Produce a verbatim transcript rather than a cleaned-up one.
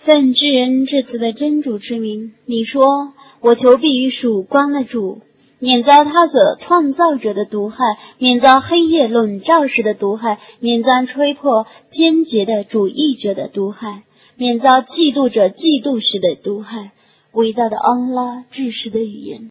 奉至仁至慈的真主之名，你说，我求必于曙光的主，免遭他所创造者的毒害，免遭黑夜笼罩时的毒害，免遭吹破坚决的主义者的毒害，免遭嫉妒者嫉妒时的毒害。伟大的安拉至实的语言。